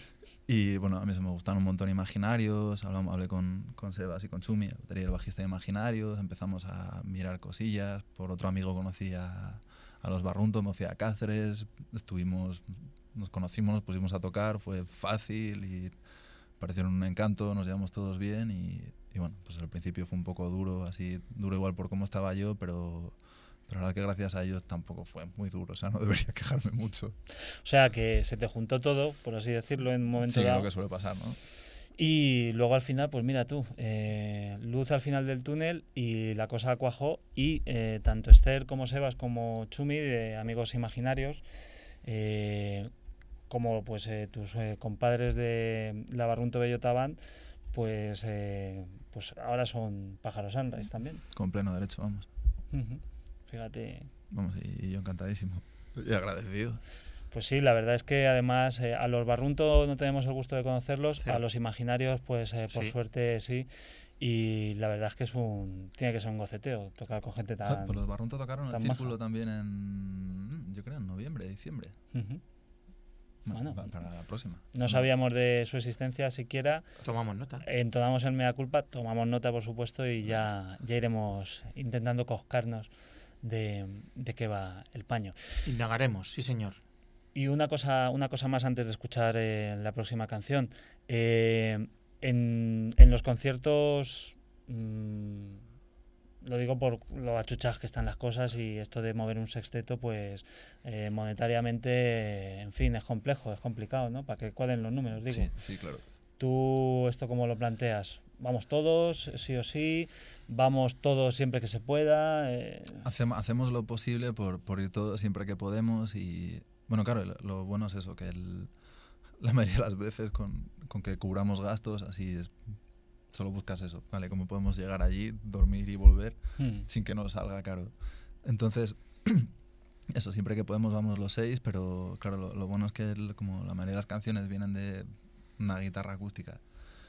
Y bueno, a mí se me gustaron un montón Imaginarios, hablamos, hablé con, con Sebas y con Chumi, el batería y el bajista de Imaginarios, empezamos a mirar cosillas, por otro amigo conocí a, a los Barruntos, me fui a Cáceres, estuvimos... Nos conocimos, nos pusimos a tocar, fue fácil y parecieron un encanto, nos llevamos todos bien y, y bueno, pues al principio fue un poco duro, así duro igual por cómo estaba yo, pero, pero la verdad que gracias a ellos tampoco fue muy duro, o sea, no debería quejarme mucho. O sea, que se te juntó todo, por así decirlo, en un momento sí, dado. Sí, lo que suele pasar, ¿no? Y luego al final, pues mira tú, eh, luz al final del túnel y la cosa cuajó y eh, tanto Esther como Sebas como Chumi, de Amigos Imaginarios, eh, como pues eh, tus eh, compadres de la Barrunto Bellota Band, pues, eh, pues ahora son Pájaro Sunrise también. Con pleno derecho, vamos. Uh-huh. Fíjate. Vamos, y, y yo encantadísimo y agradecido. Pues sí, la verdad es que además eh, a los Barrunto no tenemos el gusto de conocerlos, sí. A los Imaginarios pues eh, por sí. suerte sí, y la verdad es que es un tiene que ser un goceteo tocar con gente tan... Pues los Barrunto tocaron el Círculo maja. También en, yo creo, en noviembre, diciembre. Uh-huh. Bueno, para la próxima. No sabíamos de su existencia siquiera. Tomamos nota. Entonamos el mea culpa, tomamos nota por supuesto y ya, ya iremos intentando coscarnos de, de qué va el paño. Indagaremos, sí señor. Y una cosa, una cosa más antes de escuchar eh, la próxima canción. Eh, en, en los conciertos, mmm, lo digo por lo achuchadas que están las cosas y esto de mover un sexteto, pues eh, monetariamente, eh, en fin, es complejo, es complicado, ¿no? Para que cuadren los números, digo. Sí, sí, claro. ¿Tú esto cómo lo planteas? ¿Vamos todos, sí o sí? ¿Vamos todos siempre que se pueda? Eh... Hacemos, hacemos lo posible por, por ir todos siempre que podemos y... Bueno, claro, lo bueno es eso, que el, la mayoría de las veces con, con que cubramos gastos, así es, solo buscas eso, ¿vale? Cómo podemos llegar allí, dormir y volver mm. sin que nos salga caro. Entonces, eso, siempre que podemos vamos los seis, pero claro, lo, lo bueno es que el, como la mayoría de las canciones vienen de una guitarra acústica,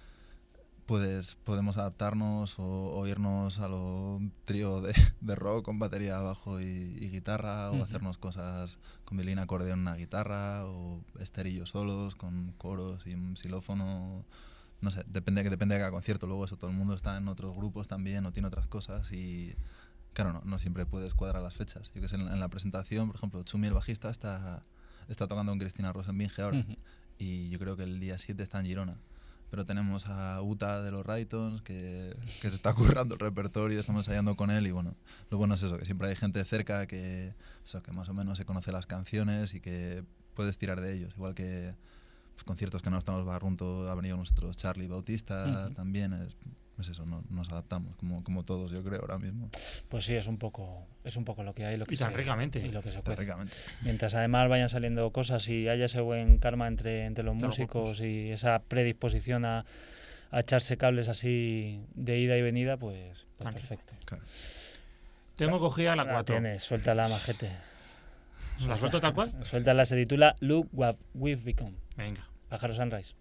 pues podemos adaptarnos o, o irnos a lo trío de, de rock con batería, bajo y, y guitarra, o uh-huh. hacernos cosas con violín, acordeón, una guitarra, o esterillos solos con coros y un xilófono. No sé, depende, depende de cada concierto. Luego eso, todo el mundo está en otros grupos también o tiene otras cosas y claro, no, no siempre puedes cuadrar las fechas. Yo que sé, en, en la presentación, por ejemplo, Chumi, el bajista, está, está tocando con Cristina Rosenbinge ahora uh-huh. y yo creo que el día siete está en Girona. Pero tenemos a Uta de los Raytons que, que se está currando el repertorio, estamos ensayando con él y bueno, lo bueno es eso, que siempre hay gente cerca que, o sea, que más o menos se conoce las canciones y que puedes tirar de ellos, igual que pues, conciertos que no están los Barrunto, ha venido nuestro Charlie Bautista uh-huh. también, es, es eso, no, nos adaptamos como, como todos yo creo ahora mismo. Pues sí, es un poco es un poco lo que hay lo que y tan se, ricamente. Y lo que se tan ricamente. Mientras además vayan saliendo cosas y haya ese buen karma entre, entre los claro, músicos pues. Y esa predisposición a, a echarse cables así de ida y venida, pues, pues perfecto. Claro. Tengo la, cogida la cuatro. Tienes, suéltala, majete. ¿La suelto tal cual? Suéltala, se titula Look What We've Become. Venga. Pájaro Sunrise.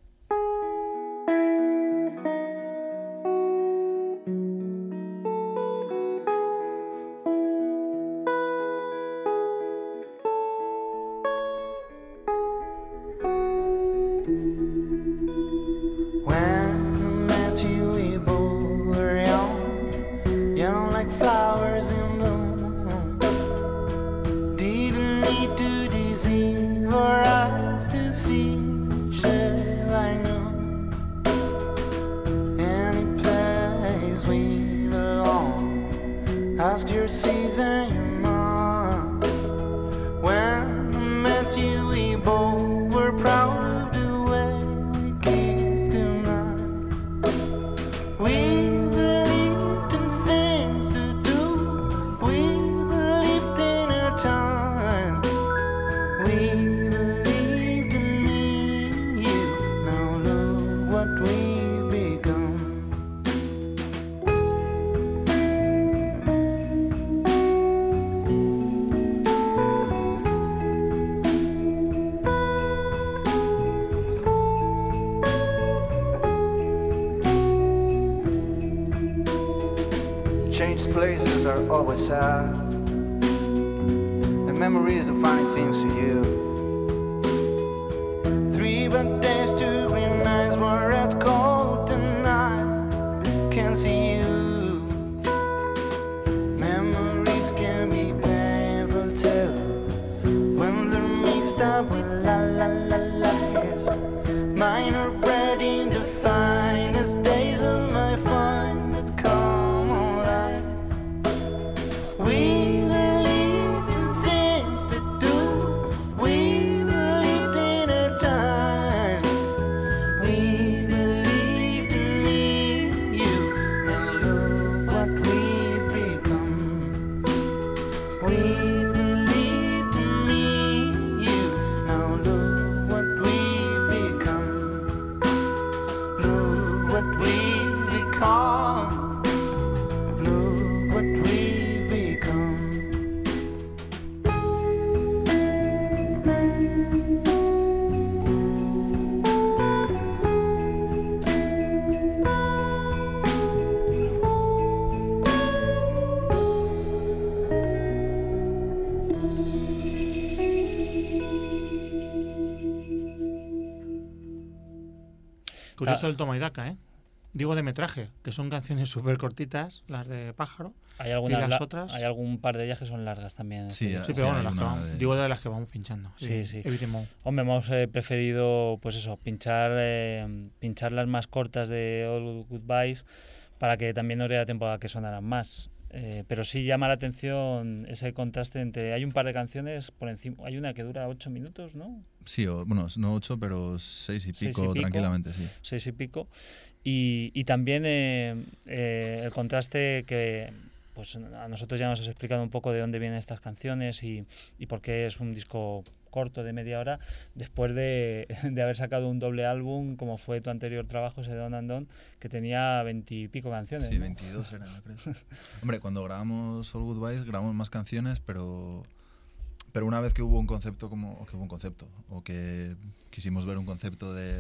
Curioso el toma y daca, ¿eh? Digo de metraje, que son canciones súper cortitas, las de Pájaro. Hay algunas, y las la, otras. Hay algún par de ellas que son largas también. Sí, Sí, sí, pero bueno, las que una vamos, de- digo de las que vamos pinchando. Sí, sí. Evitemos. Hombre, hemos eh, preferido, pues eso, pinchar, eh, pinchar las más cortas de All Goodbyes para que también nos diera tiempo a que sonaran más. Eh, pero sí llama la atención ese contraste entre... Hay un par de canciones por encima... Hay una que dura ocho minutos, ¿no? Sí, o, bueno, no ocho, pero seis y Seis y pico, pico. tranquilamente, sí. Seis y pico. Y, y también eh, eh, el contraste que... Pues a nosotros ya nos has explicado un poco de dónde vienen estas canciones y, y por qué es un disco corto de media hora, después de, de haber sacado un doble álbum, como fue tu anterior trabajo, ese Don and Don, que tenía veintipico canciones. Sí, ¿no? veintidós eran, yo creo. Hombre, cuando grabamos All Goodbyes grabamos más canciones, pero pero una vez que hubo un concepto como o que hubo un concepto o que quisimos ver un concepto de,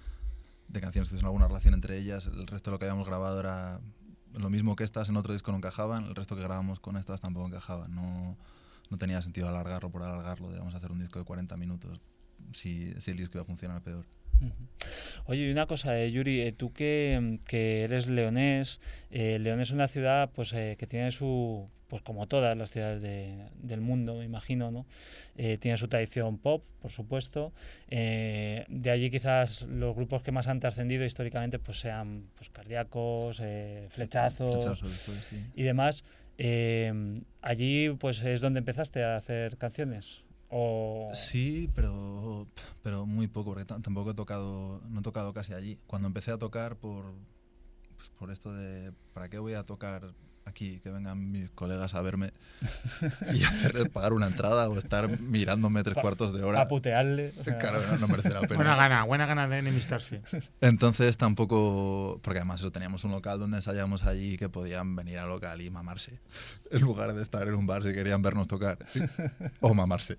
de canciones que tienen alguna relación entre ellas, el resto de lo que habíamos grabado era lo mismo que estas en otro disco no encajaban, el resto que grabamos con estas tampoco encajaban. No, no tenía sentido alargarlo por alargarlo, de vamos a hacer un disco de cuarenta minutos si, si el disco iba a funcionar peor. Oye, y una cosa, eh, Yuri, eh, tú que, que eres leonés, eh, León es una ciudad pues eh, que tiene su, pues como todas las ciudades de, del mundo, me imagino, ¿no? Eh, tiene su tradición pop, por supuesto. Eh, de allí quizás los grupos que más han trascendido históricamente pues sean pues Cardíacos, eh, Flechazos, Flechazos después, sí. y demás. Eh, allí pues es donde empezaste a hacer canciones. O... Sí, pero, pero muy poco, porque t- tampoco he tocado, no he tocado casi allí. Cuando empecé a tocar por, pues por esto de, ¿para qué voy a tocar aquí? Que vengan mis colegas a verme y hacerles pagar una entrada o estar mirándome tres Pa- cuartos de hora. A putearle. O sea, Claro, no, no merece la pena. Buena gana, buena gana de enemistarse. Entonces tampoco, porque además eso, teníamos un local donde ensayábamos allí que podían venir al local y mamarse, en lugar de estar en un bar si querían vernos tocar, o mamarse.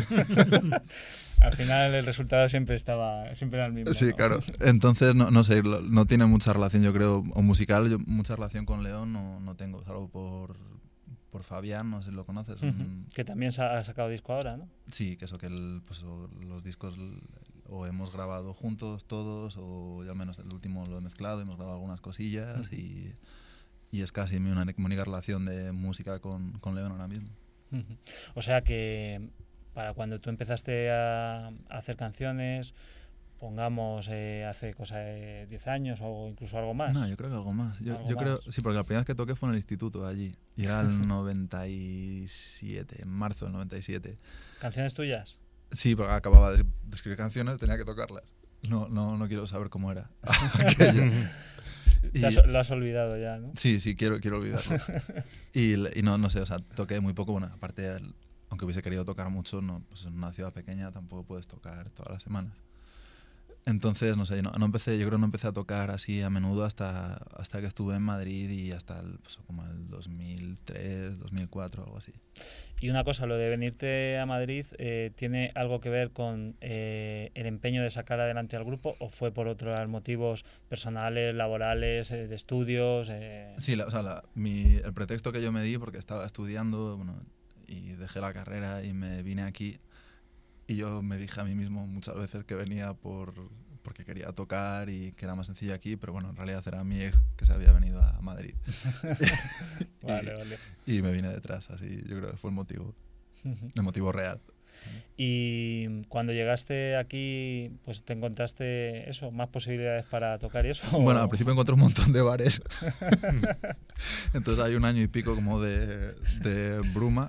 Al final el resultado siempre estaba siempre era el mismo. Sí, ¿no? claro. Entonces, no, no sé, lo- no tiene mucha relación, yo creo, o musical, yo mucha relación con León no, no tengo, salvo por, por Fabián, no sé si lo conoces. Ujú. un- Que también sa- ha sacado disco ahora, ¿no? Sí, que eso, que el, pues, o los discos l- o hemos grabado juntos todos, o yo al menos el último lo he mezclado, hemos grabado algunas cosillas Ujú. y, y es casi una única relación de música con, con León ahora mismo. Ujú. O sea que para cuando tú empezaste a, a hacer canciones, pongamos eh, hace cosa de diez años o incluso algo más. No, yo creo que algo más. Yo, Algo yo creo, más. sí, porque la primera vez que toqué fue en el instituto allí, y era el noventa y siete, en marzo del noventa y siete. ¿Canciones tuyas? Sí, porque acababa de de escribir canciones, tenía que tocarlas. No, no, no quiero saber cómo era aquello. Te Y- has- lo has olvidado ya, ¿no? Sí, sí, quiero, quiero olvidarlo. Y, l- y no, no sé, o sea, toqué muy poco. Bueno, aparte, el- aunque hubiese querido tocar mucho, no, pues en una ciudad pequeña tampoco puedes tocar todas las semanas. Entonces, no sé, no, no empecé, yo creo que no empecé a tocar así a menudo hasta, hasta que estuve en Madrid y hasta el, pues, como el dos mil tres, dos mil cuatro, algo así. Y una cosa, lo de venirte a Madrid, eh, ¿tiene algo que ver con eh, el empeño de sacar adelante al grupo o fue por otros motivos personales, laborales, eh, de estudios? Eh? Sí, la- o sea, la- mi, el pretexto que yo me di, porque estaba estudiando, bueno, y dejé la carrera y me vine aquí, y yo me dije a mí mismo muchas veces que venía por porque quería tocar y que era más sencillo aquí, pero bueno, en realidad era mi ex que se había venido a Madrid. y, Vale, vale. y me vine detrás, así yo creo que fue el motivo, Ujú. el motivo real. Y cuando llegaste aquí, pues te encontraste eso, más posibilidades para tocar y eso. Bueno, ¿o? al principio encontré un montón de bares, entonces hay un año y pico como de, de bruma.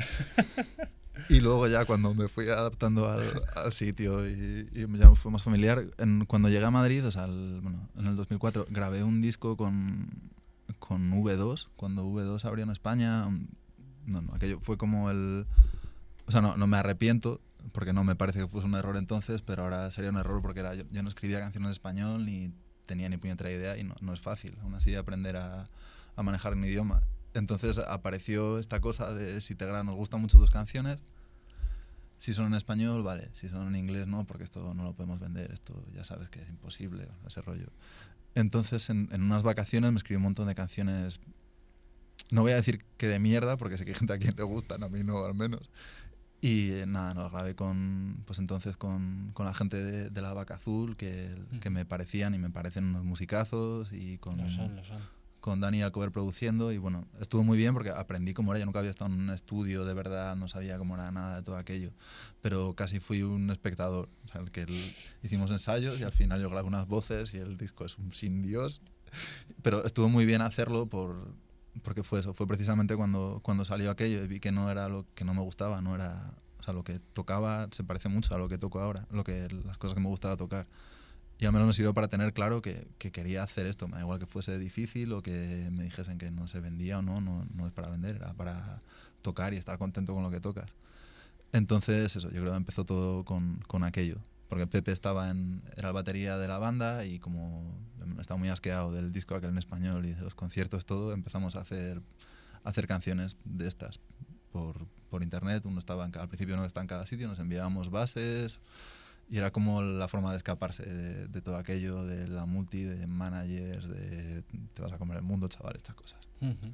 Y luego ya cuando me fui adaptando al, al sitio y, y ya fue más familiar, en, cuando llegué a Madrid, o sea, el- bueno, en el dos mil cuatro, grabé un disco con, con V dos, cuando V dos abrió en España. No, no, aquello fue como el... O sea, no, no me arrepiento, porque no me parece que fuese un error entonces, pero ahora sería un error porque era, yo, yo no escribía canciones en español ni tenía ni puñetera idea y no, no es fácil, aún así, aprender a, a manejar un idioma. Entonces apareció esta cosa de si te gra- nos gustan mucho tus canciones, si son en español, vale, si son en inglés no, porque esto no lo podemos vender, esto ya sabes que es imposible, ese rollo. Entonces en, en unas vacaciones me escribí un montón de canciones, no voy a decir que de mierda, porque sé que hay gente a quien le gustan, a mí no al menos, Y eh, nada, nos grabé con, pues entonces con, con la gente de, de La Vaca Azul, que, que me parecían y me parecen unos musicazos, y con, lo son, lo son. con Dani Alcover produciendo, y bueno, estuvo muy bien porque aprendí cómo era. Yo nunca había estado en un estudio de verdad, no sabía cómo era nada de todo aquello, pero casi fui un espectador, o sea, el que el, hicimos ensayos y al final yo grabé unas voces y el disco es un sin Dios, pero estuvo muy bien hacerlo por... porque fue eso, fue precisamente cuando, cuando salió aquello y vi que no era lo que no me gustaba, no era, o sea, lo que tocaba se parece mucho a lo que toco ahora, lo que, las cosas que me gustaba tocar. Y al menos me sirvió para tener claro que, que quería hacer esto, me da igual que fuese difícil o que me dijesen que no se vendía o no, no, no es para vender, era para tocar y estar contento con lo que tocas. Entonces eso, yo creo que empezó todo con, con aquello. Porque Pepe estaba en, era el batería de la banda y como estaba muy asqueado del disco aquel en español y de los conciertos, todo, empezamos a hacer, a hacer canciones de estas por, por internet. Uno estaba en, al principio uno estaba en cada sitio, nos enviábamos bases y era como la forma de escaparse de, de todo aquello, de la multi, de managers, de te vas a comer el mundo, chaval, estas cosas. Uh-huh.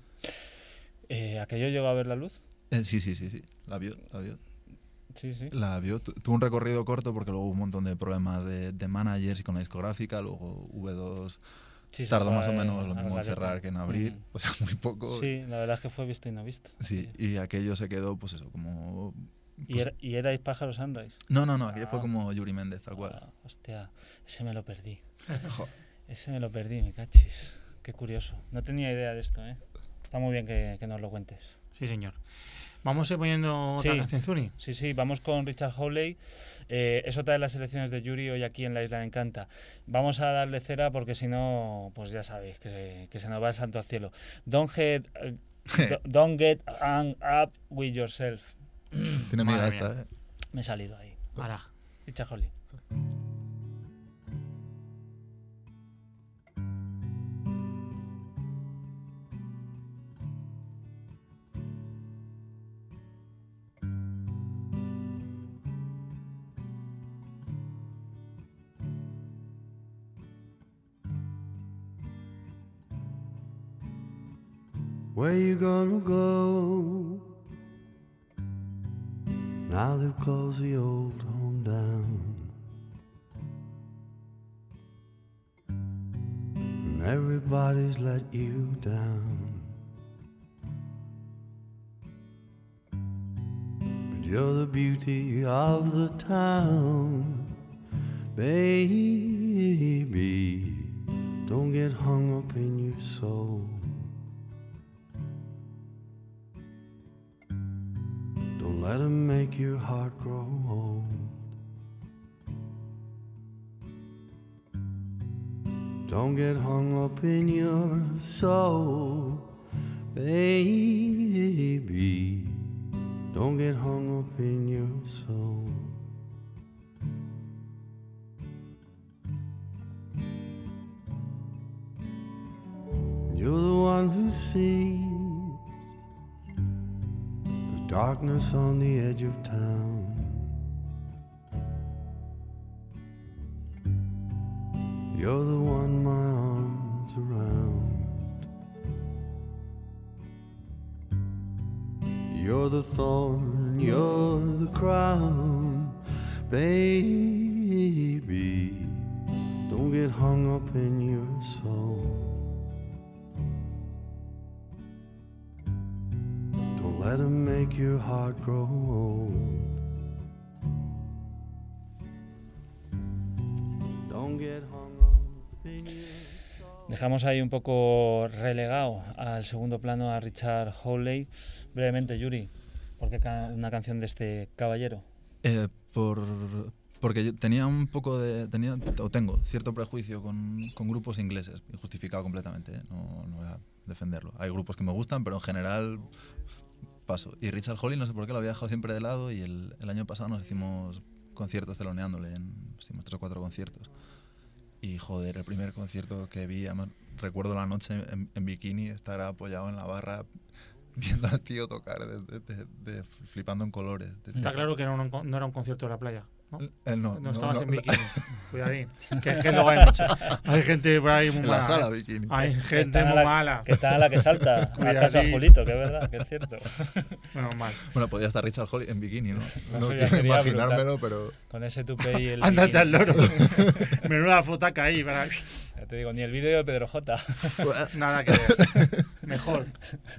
eh, ¿Aquello llegó a ver la luz? Eh, sí, sí, sí, sí, la vio, la vio. Sí, sí. La vio, tu, tuvo un recorrido corto porque luego hubo un montón de problemas de, de managers y con la discográfica, luego V dos sí, tardó más o menos lo mismo en cerrar que en abrir, mm. o sea, muy poco. Sí, la verdad es que fue visto y no visto. Sí, sí. Y aquello se quedó, pues eso, como... Pues, ¿Y, era, ¿Y erais Pájaro Sunrise? No, no, no, aquello ah. fue como Yuri Méndez, tal cual. Ah, hostia, ese me lo perdí. Joder. Ese me lo perdí, me cachis. Qué curioso. No tenía idea de esto, ¿eh? Está muy bien que, que nos lo cuentes. Sí, señor. Vamos a ir poniendo otra sí, canción, Zuni. Sí, sí, vamos con Richard Hawley. Eh, es otra de las selecciones de Yuri hoy aquí en La Isla Encanta. Vamos a darle cera porque si no, pues ya sabéis que se, que se nos va el santo al cielo. Don't get, uh, don't get hung up with yourself. Tiene miedo esta, ¿eh? Me he salido ahí. Ahora. Richard Hawley. Where you gonna go? Now they've closed the old home down, and everybody's let you down. But you're the beauty of the town, baby. Don't get hung up in your soul. Don't let them make your heart grow old. Don't get hung up in your soul, baby. Don't get hung up in your soul. You're the one who sees darkness on the edge of town. You're the one my arms around. You're the thorn, you're the crown, baby. Don't get hung up in your soul. Let them make your heart grow old. Don't get hung up in your soul. Dejamos ahí un poco relegado al segundo plano a Richard Hawley. Brevemente, Yuri, ¿por qué ca- una canción de este caballero? Eh, por, porque yo tenía un poco de... tenía o tengo cierto prejuicio con, con grupos ingleses, injustificado completamente, ¿eh? no, no voy a defenderlo. Hay grupos que me gustan, pero en general... paso. Y Richard Hawley, no sé por qué, lo había dejado siempre de lado y el, el año pasado nos hicimos conciertos teloneándole, en, hicimos tres o cuatro conciertos. Y joder, el primer concierto que vi, además, recuerdo la noche en, en bikini, estar apoyado en la barra viendo al tío tocar, de, de, de, de, flipando en colores. De, Está claro que no, no era un concierto de la playa. ¿no? Eh, no, No, no, estabas no. en bikini. Cuidadín. Que es que luego hay mucha, hay gente por ahí muy En mala. la sala ¿eh? bikini. Hay Que gente está a muy la- mala. Que está a la que salta. A Cuidadín. casa de Julito, que es verdad, que es cierto. Menos mal. Bueno, podía estar Richard Holly en bikini, ¿no? No Eso ya quiero sería imaginármelo, pero... Con ese tupé y el. Ándate al bikini. loro. Menuda fotaca ahí. Para... Ya te digo, ni el vídeo de Pedro J. Nada que ver. Mejor.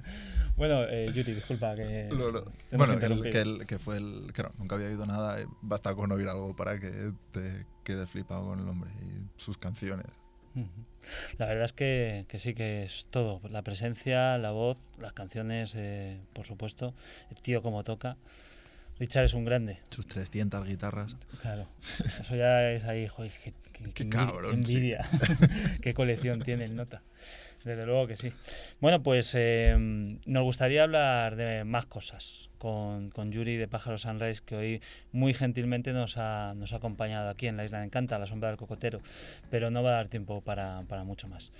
Bueno, eh, Yuri, disculpa que. Lo- lo- te hemos bueno, el, interrumpido. que, el, que fue el... Que no, nunca había oído nada. eh, Basta con oír algo para que te quedes flipado con el hombre y sus canciones. Ujú. La verdad es que, que sí que es todo. La presencia, la voz, las canciones, eh, por supuesto. El tío como toca. Richard es un grande. Sus trescientas guitarras. Claro. Eso ya es ahí, joder, qué, qué- Qué envi- cabrón, qué sí. envidia. Qué colección tiene el Nota. Desde luego que sí. Bueno, pues eh, nos gustaría hablar de más cosas con, con Yuri de Pájaro Sunrise, que hoy muy gentilmente nos ha, nos ha acompañado aquí en la Isla de Encanta, a la sombra del cocotero, pero no va a dar tiempo para, para mucho más.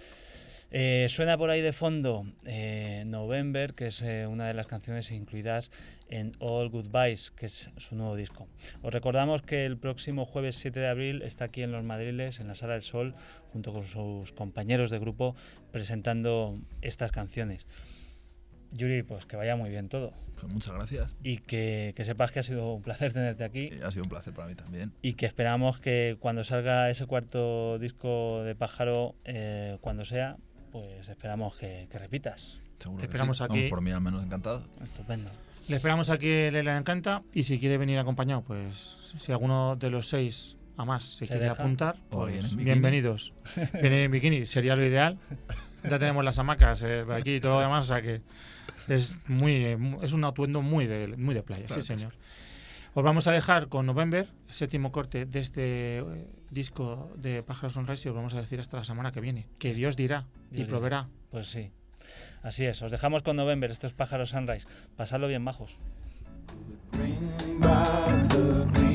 Eh, suena por ahí de fondo eh, November, que es eh, una de las canciones incluidas en All Goodbyes, que es su nuevo disco. Os recordamos que el próximo jueves siete de abril está aquí en Los Madriles, en la Sala del Sol, junto con sus compañeros de grupo, presentando estas canciones. Yuri, pues que vaya muy bien todo. Pues muchas gracias. Y que, que sepas que ha sido un placer tenerte aquí. Y ha sido un placer para mí también. Y que esperamos que cuando salga ese cuarto disco de Pájaro, eh, cuando sea, pues esperamos que, que repitas. Seguro Te que esperamos sí. aquí. Vamos, por mí al menos encantado. Estupendo. Le esperamos aquí en la Isla de Encanta. Y si quiere venir acompañado, pues si alguno de los seis a más se, ¿Se quiere deja? apuntar, O pues viene en bikini. bienvenidos. Viene en bikini, sería lo ideal. Ya tenemos las hamacas eh, aquí y todo lo demás, o sea que es muy es un atuendo muy de, muy de playa, Claro sí que señor. Os vamos a dejar con November, el séptimo corte de este eh, disco de Pájaro Sunrise, y os vamos a decir hasta la semana que viene. Que Dios dirá y Dios proveerá. Pues sí. Así es. Os dejamos con November, estos Pájaros Sunrise. Pasadlo bien, majos. Bring back the green